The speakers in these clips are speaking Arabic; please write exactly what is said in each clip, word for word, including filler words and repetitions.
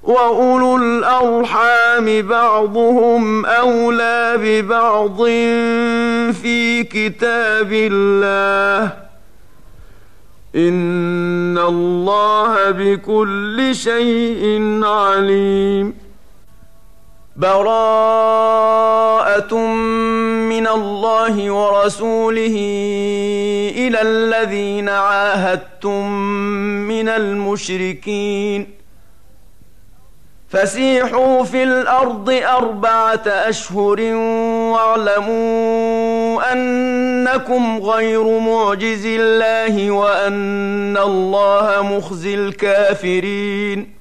وأولو الأرحام بعضهم أولى ببعض في كتاب الله إن الله بكل شيء عليم. براءة من الله ورسوله إلى الذين عاهدتم من المشركين فسيحوا في الأرض أربعة أشهر واعلموا أنكم غير معجز الله وأن الله مخزي الكافرين.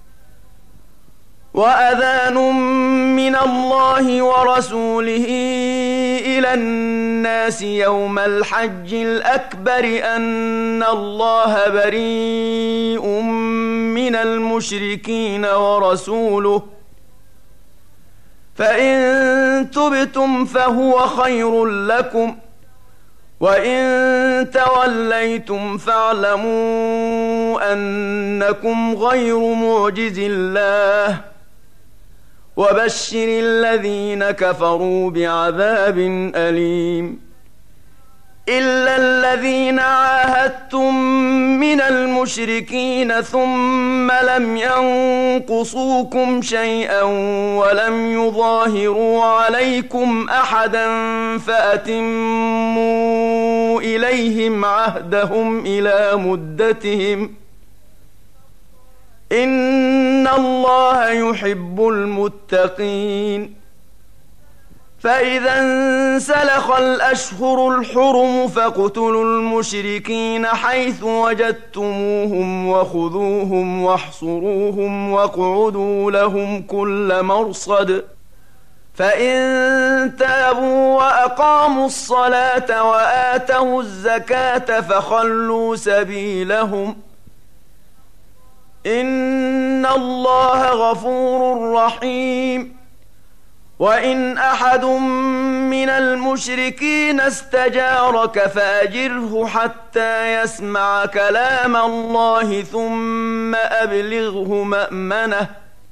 وأذان من الله ورسوله إلى الناس يوم الحج الأكبر أن الله بريء من المشركين ورسوله فإن تبتم فهو خير لكم وإن توليتم فاعلموا أنكم غير معجز الله وبشر الذين كفروا بعذاب أليم. إلا الذين عاهدتم من المشركين ثم لم ينقصوكم شيئا ولم يظاهروا عليكم أحدا فأتموا إليهم عهدهم إلى مدتهم إن الله يحب المتقين. فإذا انسلخ الأشهر الحرم فاقتلوا المشركين حيث وجدتموهم وخذوهم واحصروهم واقعدوا لهم كل مرصد فإن تابوا وأقاموا الصلاة وآتوا الزكاة فخلوا سبيلهم إن الله غفور رحيم. وإن أحد من المشركين استجارك فأجره حتى يسمع كلام الله ثم أبلغه مأمنه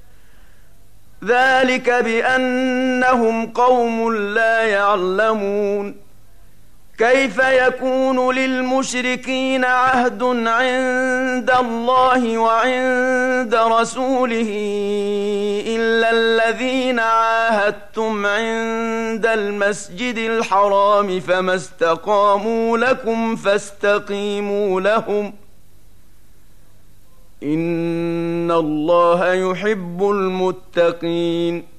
ذلك بأنهم قوم لا يعلمون. كيف يكون للمشركين عهد عند الله وعند رسوله إلا الذين عاهدتم عند المسجد الحرام فما استقاموا لكم فاستقيموا لهم إن الله يحب المتقين.